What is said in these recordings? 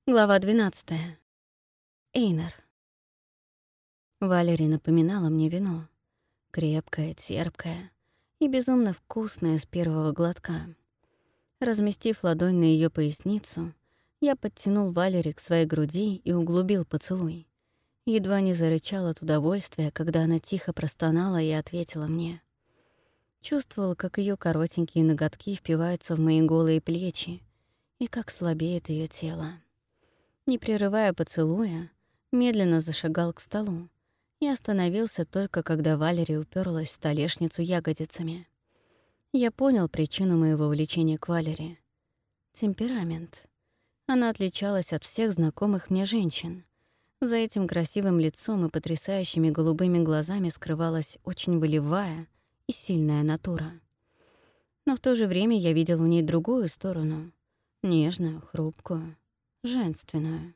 Глава 12. Эйнар. Валери напоминала мне вино. Крепкое, терпкое и безумно вкусное с первого глотка. Разместив ладонь на ее поясницу, я подтянул Валери к своей груди и углубил поцелуй. Едва не зарычал от удовольствия, когда она тихо простонала и ответила мне. Чувствовал, как ее коротенькие ноготки впиваются в мои голые плечи и как слабеет ее тело. Не прерывая поцелуя, медленно зашагал к столу и остановился только когда Валери уперлась в столешницу ягодицами. Я понял причину моего влечения к Валери. Темперамент. Она отличалась от всех знакомых мне женщин. За этим красивым лицом и потрясающими голубыми глазами скрывалась очень волевая и сильная натура. Но в то же время я видел в ней другую сторону — нежную, хрупкую, женственную.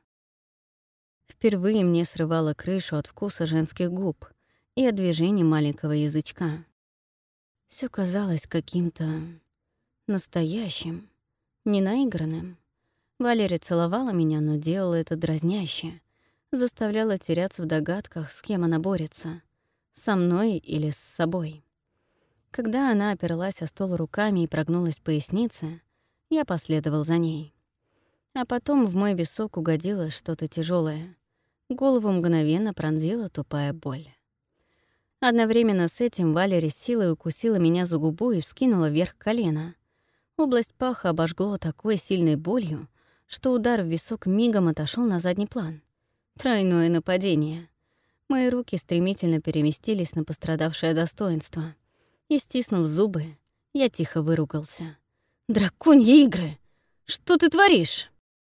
Впервые мне срывало крышу от вкуса женских губ и от движений маленького язычка. Все казалось каким-то настоящим, не наигранным. Валерия целовала меня, но делала это дразняще, заставляла теряться в догадках, с кем она борется — со мной или с собой. Когда она оперлась о стол руками и прогнулась в пояснице, я последовал за ней. А потом в мой висок угодило что-то тяжелое. Голову мгновенно пронзила тупая боль. Одновременно с этим Валери с силой укусила меня за губу и вскинула вверх колено. Область паха обожгло такой сильной болью, что удар в висок мигом отошел на задний план. Тройное нападение. Мои руки стремительно переместились на пострадавшее достоинство. И, стиснув зубы, я тихо выругался. «Драконьи игры! Что ты творишь?»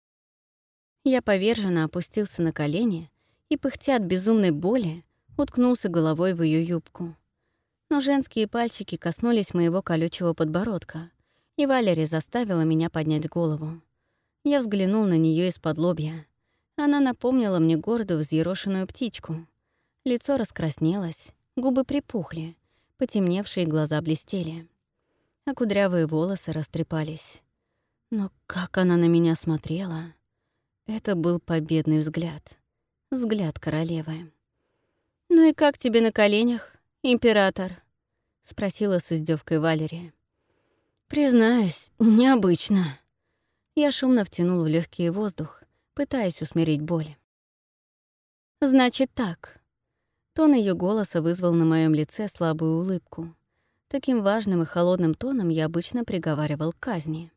Я поверженно опустился на колени и, пыхтя от безумной боли, уткнулся головой в ее юбку. Но женские пальчики коснулись моего колючего подбородка, и Валери заставила меня поднять голову. Я взглянул на нее из-под лобья. Она напомнила мне гордую взъерошенную птичку. Лицо раскраснелось, губы припухли, потемневшие глаза блестели, а кудрявые волосы растрепались. Но как она на меня смотрела! Это был победный взгляд. Взгляд королевы. «Ну и как тебе на коленях, император?» — спросила с издевкой Валерия. «Признаюсь, необычно». Я шумно втянул в легкий воздух, пытаясь усмирить боль. «Значит так». Тон ее голоса вызвал на моем лице слабую улыбку. Таким важным и холодным тоном я обычно приговаривал к казни.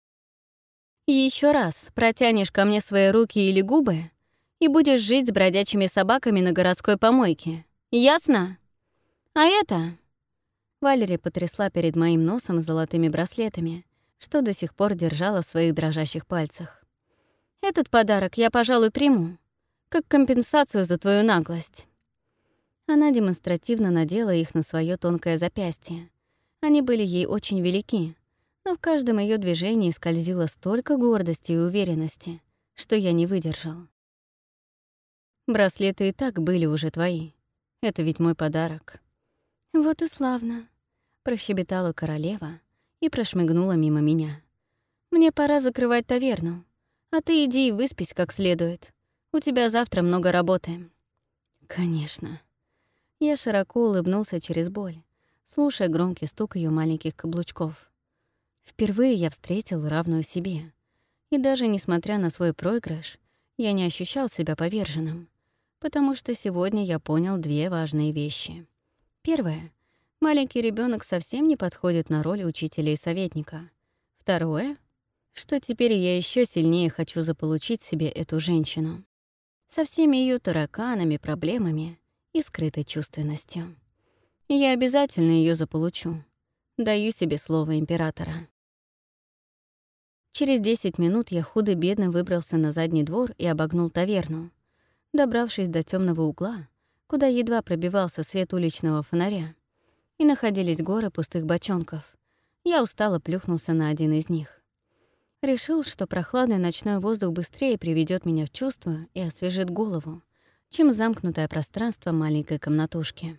Еще раз протянешь ко мне свои руки или губы и будешь жить с бродячими собаками на городской помойке. Ясно? А это...» Валерия потрясла перед моим носом золотыми браслетами, что до сих пор держала в своих дрожащих пальцах. «Этот подарок я, пожалуй, приму, как компенсацию за твою наглость». Она демонстративно надела их на свое тонкое запястье. Они были ей очень велики, но в каждом ее движении скользило столько гордости и уверенности, что я не выдержал. «Браслеты и так были уже твои. Это ведь мой подарок». «Вот и славно», — прощебетала королева и прошмыгнула мимо меня. «Мне пора закрывать таверну, а ты иди и выспись как следует. У тебя завтра много работы». «Конечно». Я широко улыбнулся через боль, слушая громкий стук ее маленьких каблучков. Впервые я встретил равную себе. И даже несмотря на свой проигрыш, я не ощущал себя поверженным, потому что сегодня я понял две важные вещи. Первое. Маленький ребенок совсем не подходит на роль учителя и советника. Второе. Что теперь я еще сильнее хочу заполучить себе эту женщину. Со всеми ее тараканами, проблемами и скрытой чувственностью. Я обязательно ее заполучу. Даю себе слово императора. Через 10 минут я худо-бедно выбрался на задний двор и обогнул таверну. Добравшись до темного угла, куда едва пробивался свет уличного фонаря, и находились горы пустых бочонков, я устало плюхнулся на один из них. Решил, что прохладный ночной воздух быстрее приведет меня в чувство и освежит голову, чем замкнутое пространство маленькой комнатушки.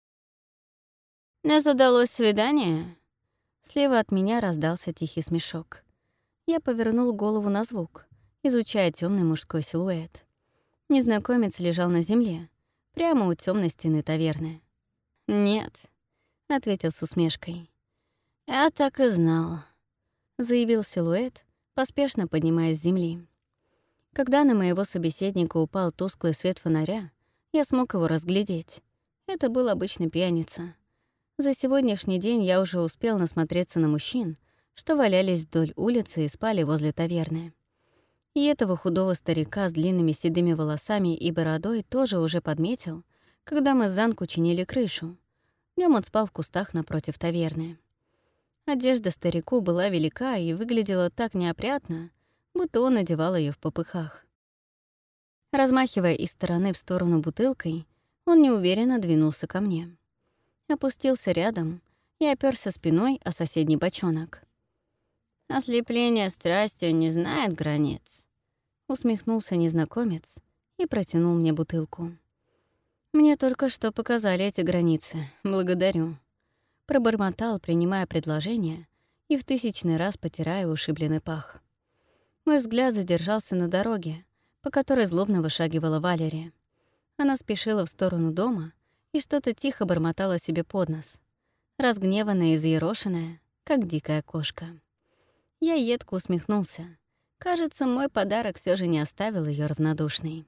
«Не задалось свидание?» Слева от меня раздался тихий смешок. Я повернул голову на звук изучая темный мужской силуэт. Незнакомец лежал на земле, прямо у темной стены таверны. «Нет», — ответил с усмешкой. «Я так и знал», — заявил силуэт, поспешно поднимаясь с земли. Когда на моего собеседника упал тусклый свет фонаря, я смог его разглядеть. Это был обычный пьяница. За сегодняшний день я уже успел насмотреться на мужчин, что валялись вдоль улицы и спали возле таверны. И этого худого старика с длинными седыми волосами и бородой тоже уже подметил, когда мы с Занку чинили крышу. Днём он спал в кустах напротив таверны. Одежда старику была велика и выглядела так неопрятно, будто он надевал ее в попыхах. Размахивая из стороны в сторону бутылкой, он неуверенно двинулся ко мне. Опустился рядом и опёрся спиной о соседний бочонок. «Ослепление страстью не знает границ», — усмехнулся незнакомец и протянул мне бутылку. «Мне только что показали эти границы. Благодарю», — пробормотал, принимая предложение и в 1000-й раз потирая ушибленный пах. Мой взгляд задержался на дороге, по которой злобно вышагивала Валерия. Она спешила в сторону дома и что-то тихо бормотала себе под нос, разгневанная и взъерошенная, как дикая кошка. Я едко усмехнулся. Кажется, мой подарок все же не оставил ее равнодушной.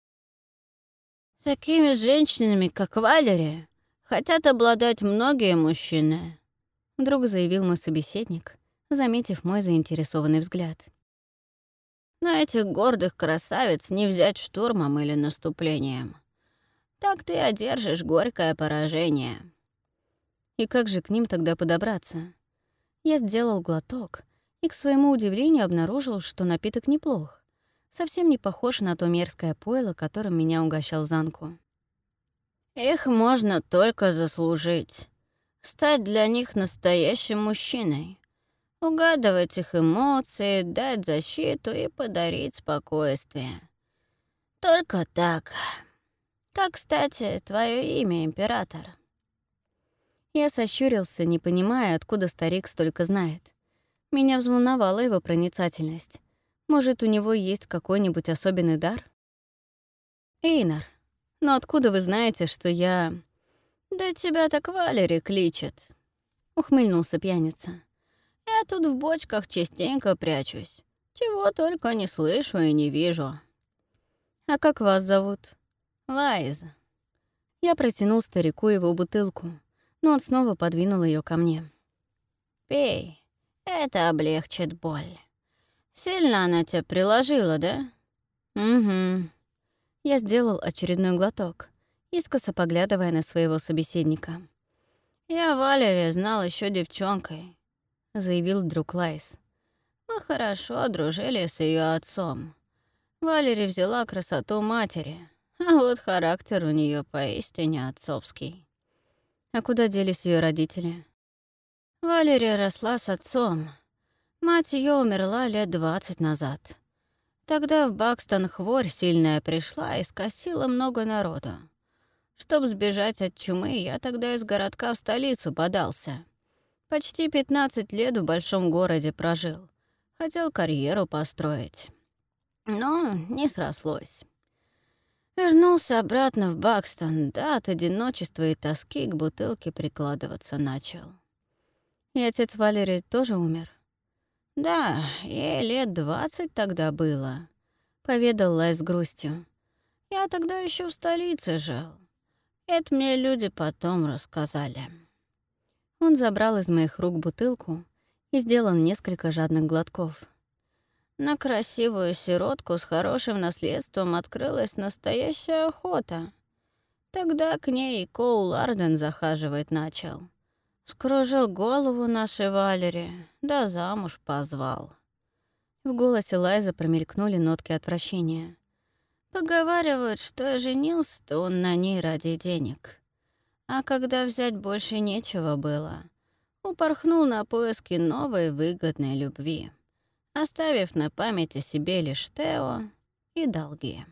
«Такими женщинами, как Валерия, хотят обладать многие мужчины», — вдруг заявил мой собеседник, заметив мой заинтересованный взгляд. «Но этих гордых красавиц не взять штурмом или наступлением. Так ты одержишь горькое поражение». И как же к ним тогда подобраться? Я сделал глоток и, к своему удивлению, обнаружил, что напиток неплох, совсем не похож на то мерзкое пойло, которым меня угощал Занку. «Их можно только заслужить, стать для них настоящим мужчиной, угадывать их эмоции, дать защиту и подарить спокойствие. Только так. Как, кстати, твое имя, император?» Я сощурился, не понимая, откуда старик столько знает. Меня взволновала его проницательность. Может, у него есть какой-нибудь особенный дар? «Эйнар, но откуда вы знаете, что я...» «Да тебя так Валери кличет», — ухмыльнулся пьяница. «Я тут в бочках частенько прячусь. Чего только не слышу и не вижу». «А как вас зовут?» «Лайза». Я протянул старику его бутылку, но он снова подвинул ее ко мне. «Пей, это облегчит боль. Сильно она тебя приложила, да?» «Угу». Я сделал очередной глоток, искоса поглядывая на своего собеседника. «Я Валерию знал еще девчонкой», — заявил вдруг Лайс. «Мы хорошо дружили с ее отцом. Валерия взяла красоту матери, а вот характер у нее поистине отцовский». «А куда делись ее родители?» «Валерия росла с отцом. Мать ее умерла лет 20 назад. Тогда в Бакстон хворь сильная пришла и скосила много народу. Чтоб сбежать от чумы, я тогда из городка в столицу подался. Почти 15 лет в большом городе прожил. Хотел карьеру построить. Но не срослось. Вернулся обратно в Бакстон, да от одиночества и тоски к бутылке прикладываться начал. И отец Валерий тоже умер? Да, ей лет 20 тогда было, поведал Лай с грустью. Я тогда еще в столице жил. Это мне люди потом рассказали. Он забрал из моих рук бутылку и сделал несколько жадных глотков. На красивую сиротку с хорошим наследством открылась настоящая охота. Тогда к ней и Коул Арден захаживать начал. Скружил голову нашей Валере, да замуж позвал. В голосе Лайза промелькнули нотки отвращения. Поговаривают, что женился-то он на ней ради денег. А когда взять больше нечего было, упорхнул на поиски новой выгодной любви, оставив на память о себе лишь Тео и долги.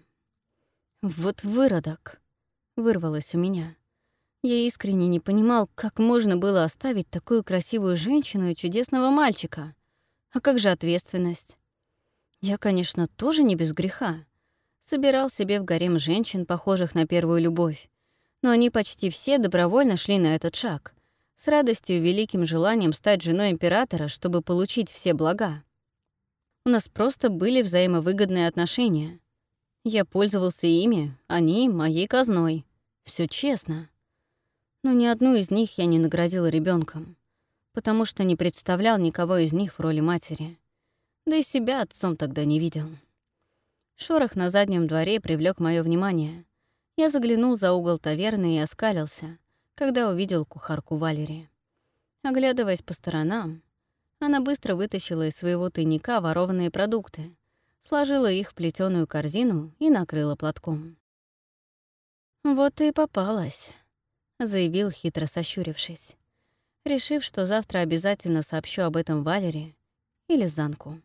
«Вот выродок!» — вырвалось у меня. Я искренне не понимал, как можно было оставить такую красивую женщину и чудесного мальчика. А как же ответственность? Я, конечно, тоже не без греха. Собирал себе в гарем женщин, похожих на первую любовь, но они почти все добровольно шли на этот шаг, с радостью и великим желанием стать женой императора, чтобы получить все блага. У нас просто были взаимовыгодные отношения. Я пользовался ими, они — моей казной. Все честно. Но ни одну из них я не наградил ребенком, потому что не представлял никого из них в роли матери. Да и себя отцом тогда не видел. Шорох на заднем дворе привлек мое внимание. Я заглянул за угол таверны и оскалился, когда увидел кухарку Валери. Оглядываясь по сторонам, она быстро вытащила из своего тайника ворованные продукты, сложила их в плетеную корзину и накрыла платком. «Вот ты и попалась», — заявил, хитро сощурившись, решив, что завтра обязательно сообщу об этом Валере или Занку.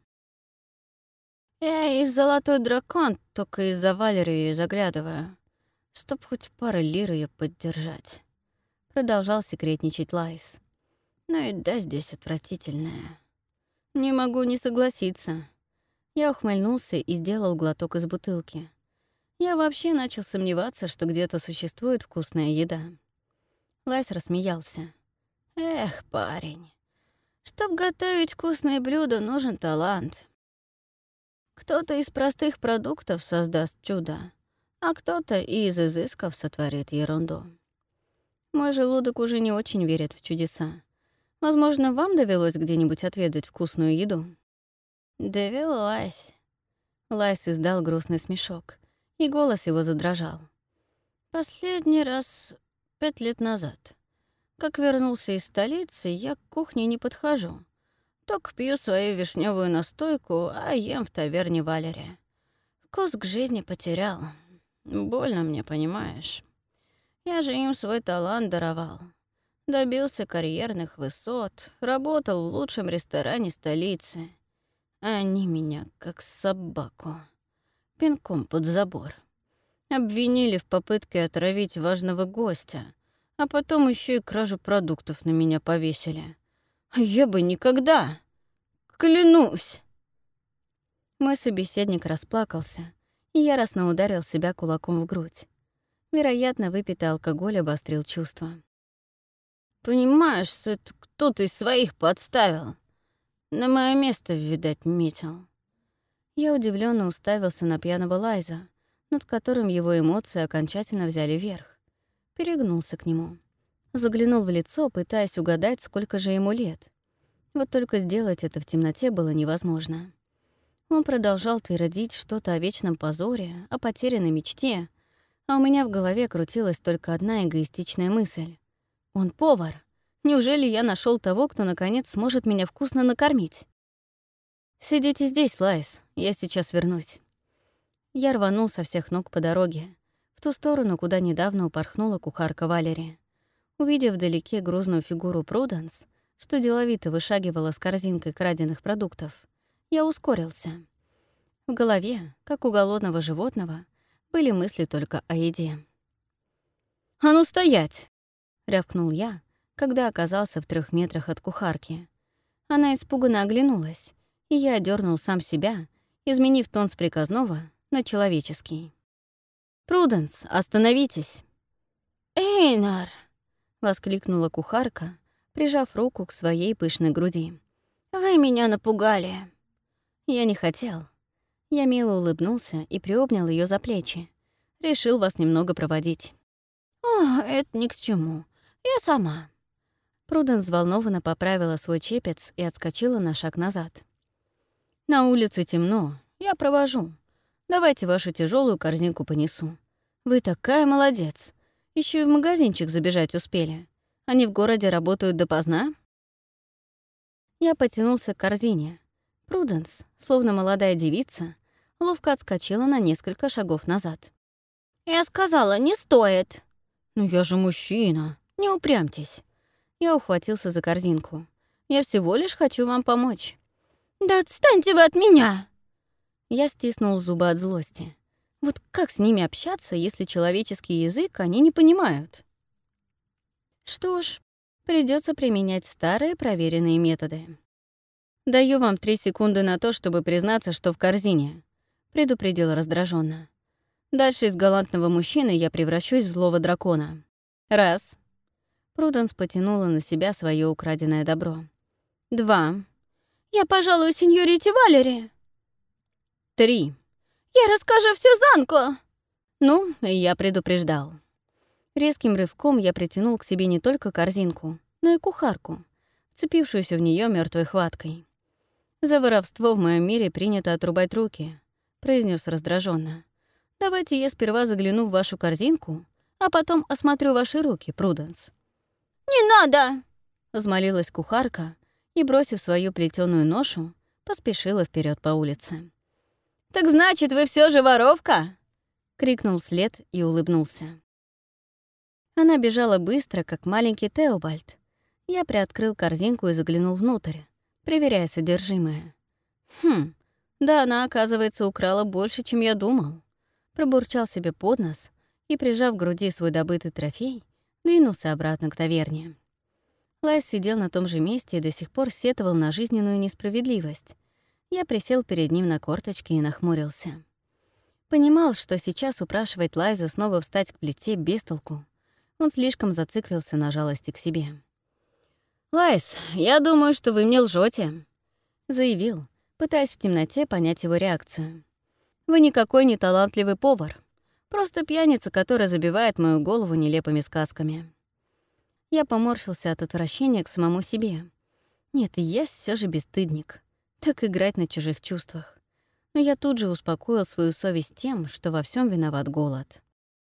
«Я и в «Золотой дракон» только из-за Валерии заглядываю, чтоб хоть пара лир ее поддержать», — продолжал секретничать Лайс. «Но еда здесь отвратительная. Не могу не согласиться». Я ухмыльнулся и сделал глоток из бутылки. Я вообще начал сомневаться, что где-то существует вкусная еда. Лайс рассмеялся. «Эх, парень, чтоб готовить вкусные блюда, нужен талант. Кто-то из простых продуктов создаст чудо, а кто-то и из изысков сотворит ерунду. Мой желудок уже не очень верит в чудеса. Возможно, вам довелось где-нибудь отведать вкусную еду?» «Довелось». Лайс издал грустный смешок, и голос его задрожал. «Последний раз 5 лет назад. Как вернулся из столицы, я к кухне не подхожу. Только пью свою вишневую настойку, а ем в таверне Валери. Вкус к жизни потерял. Больно мне, понимаешь. Я же им свой талант даровал. Добился карьерных высот, работал в лучшем ресторане столицы. А они меня, как собаку, пинком под забор. Обвинили в попытке отравить важного гостя, а потом еще и кражу продуктов на меня повесили. А я бы никогда! Клянусь!» Мой собеседник расплакался и яростно ударил себя кулаком в грудь. Вероятно, выпитый алкоголь обострил чувства. «Понимаешь, что это кто-то из своих подставил? На мое место, видать, метил». Я удивленно уставился на пьяного Лайза, над которым его эмоции окончательно взяли верх. Перегнулся к нему. Заглянул в лицо, пытаясь угадать, сколько же ему лет. Вот только сделать это в темноте было невозможно. Он продолжал твердить что-то о вечном позоре, о потерянной мечте, а у меня в голове крутилась только одна эгоистичная мысль. Он повар. Неужели я нашел того, кто наконец сможет меня вкусно накормить? «Сидите здесь, Лайс, я сейчас вернусь». Я рванул со всех ног по дороге, в ту сторону, куда недавно упорхнула кухарка Валери. Увидев вдалеке грузную фигуру Пруденс, что деловито вышагивала с корзинкой краденных продуктов, я ускорился. В голове, как у голодного животного, были мысли только о еде. «А ну стоять!» — рявкнул я, когда оказался в 3 метрах от кухарки. Она испуганно оглянулась, и я одернул сам себя, изменив тон с приказного на человеческий. «Пруденс, остановитесь!» «Эйнар!» — воскликнула кухарка, прижав руку к своей пышной груди. «Вы меня напугали!» Я не хотел. Я мило улыбнулся и приобнял ее за плечи. Решил вас немного проводить. «О, это ни к чему. Я сама». Пруденс взволнованно поправила свой чепец и отскочила на шаг назад. «На улице темно. Я провожу. Давайте вашу тяжелую корзинку понесу. Вы такая молодец. Еще и в магазинчик забежать успели. Они в городе работают допоздна?» Я потянулся к корзине. Пруденс, словно молодая девица, ловко отскочила на несколько шагов назад. «Я сказала, не стоит!» «Ну я же мужчина, не упрямьтесь!» Я ухватился за корзинку. «Я всего лишь хочу вам помочь». «Да отстаньте вы от меня!» Я стиснул зубы от злости. Вот как с ними общаться, если человеческий язык они не понимают? Что ж, придется применять старые проверенные методы. «Даю вам 3 секунды на то, чтобы признаться, что в корзине», — предупредил раздраженно. «Дальше из галантного мужчины я превращусь в злого дракона. 1». Пруденс потянула на себя свое украденное добро. 2. «Я пожалую сеньорите Валери». 3. «Я расскажу все Занку». Ну, я предупреждал. Резким рывком я притянул к себе не только корзинку, но и кухарку, вцепившуюся в нее мертвой хваткой. «За воровство в моем мире принято отрубать руки», — произнес раздраженно. «Давайте я сперва загляну в вашу корзинку, а потом осмотрю ваши руки, Пруденс». «Не надо!» — взмолилась кухарка и, бросив свою плетеную ношу, поспешила вперед по улице. «Так значит, вы все же воровка?» — крикнул вслед и улыбнулся. Она бежала быстро, как маленький Теобальд. Я приоткрыл корзинку и заглянул внутрь, проверяя содержимое. Да она, оказывается, украла больше, чем я думал. Пробурчал себе под нос и, прижав к груди свой добытый трофей, двинулся обратно к таверне. Лайс сидел на том же месте и до сих пор сетовал на жизненную несправедливость. Я присел перед ним на корточки и нахмурился. Понимал, что сейчас упрашивать Лайза снова встать к плите без толку. Он слишком зациклился на жалости к себе. «Лайс, я думаю, что вы мне лжете», — заявил, пытаясь в темноте понять его реакцию. «Вы никакой не талантливый повар. Просто пьяница, которая забивает мою голову нелепыми сказками». Я поморщился от отвращения к самому себе. Нет, я все же бесстыдник. Так играть на чужих чувствах. Но я тут же успокоил свою совесть тем, что во всем виноват голод.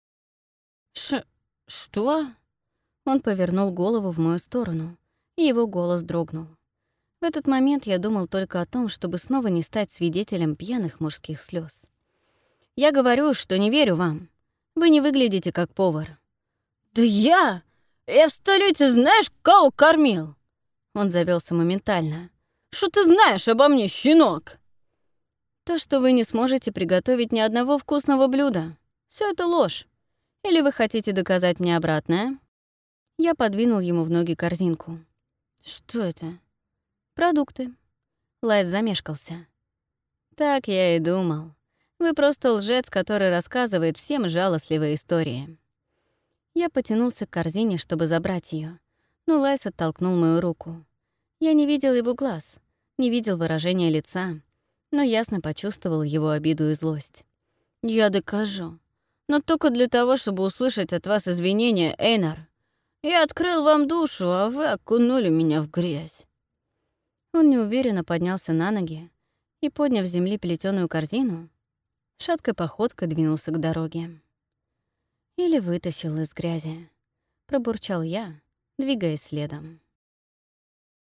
Что?» Он повернул голову в мою сторону, и его голос дрогнул. В этот момент я думал только о том, чтобы снова не стать свидетелем пьяных мужских слез. «Я говорю, что не верю вам. Вы не выглядите как повар». «Да я в столице знаешь, кого кормил?» Он завелся моментально. «Что ты знаешь обо мне, щенок?» «То, что вы не сможете приготовить ни одного вкусного блюда. Все это ложь. Или вы хотите доказать мне обратное?» Я подвинул ему в ноги корзинку. «Что это?» «Продукты». Лайс замешкался. «Так я и думал. Вы просто лжец, который рассказывает всем жалостливые истории». Я потянулся к корзине, чтобы забрать ее, но Лайс оттолкнул мою руку. Я не видел его глаз, не видел выражения лица, но ясно почувствовал его обиду и злость. «Я докажу. Но только для того, чтобы услышать от вас извинения, Эйнар. Я открыл вам душу, а вы окунули меня в грязь». Он неуверенно поднялся на ноги и, подняв с земли плетеную корзину, шаткой походкой двинулся к дороге. «Или вытащил из грязи», — пробурчал я, двигаясь следом.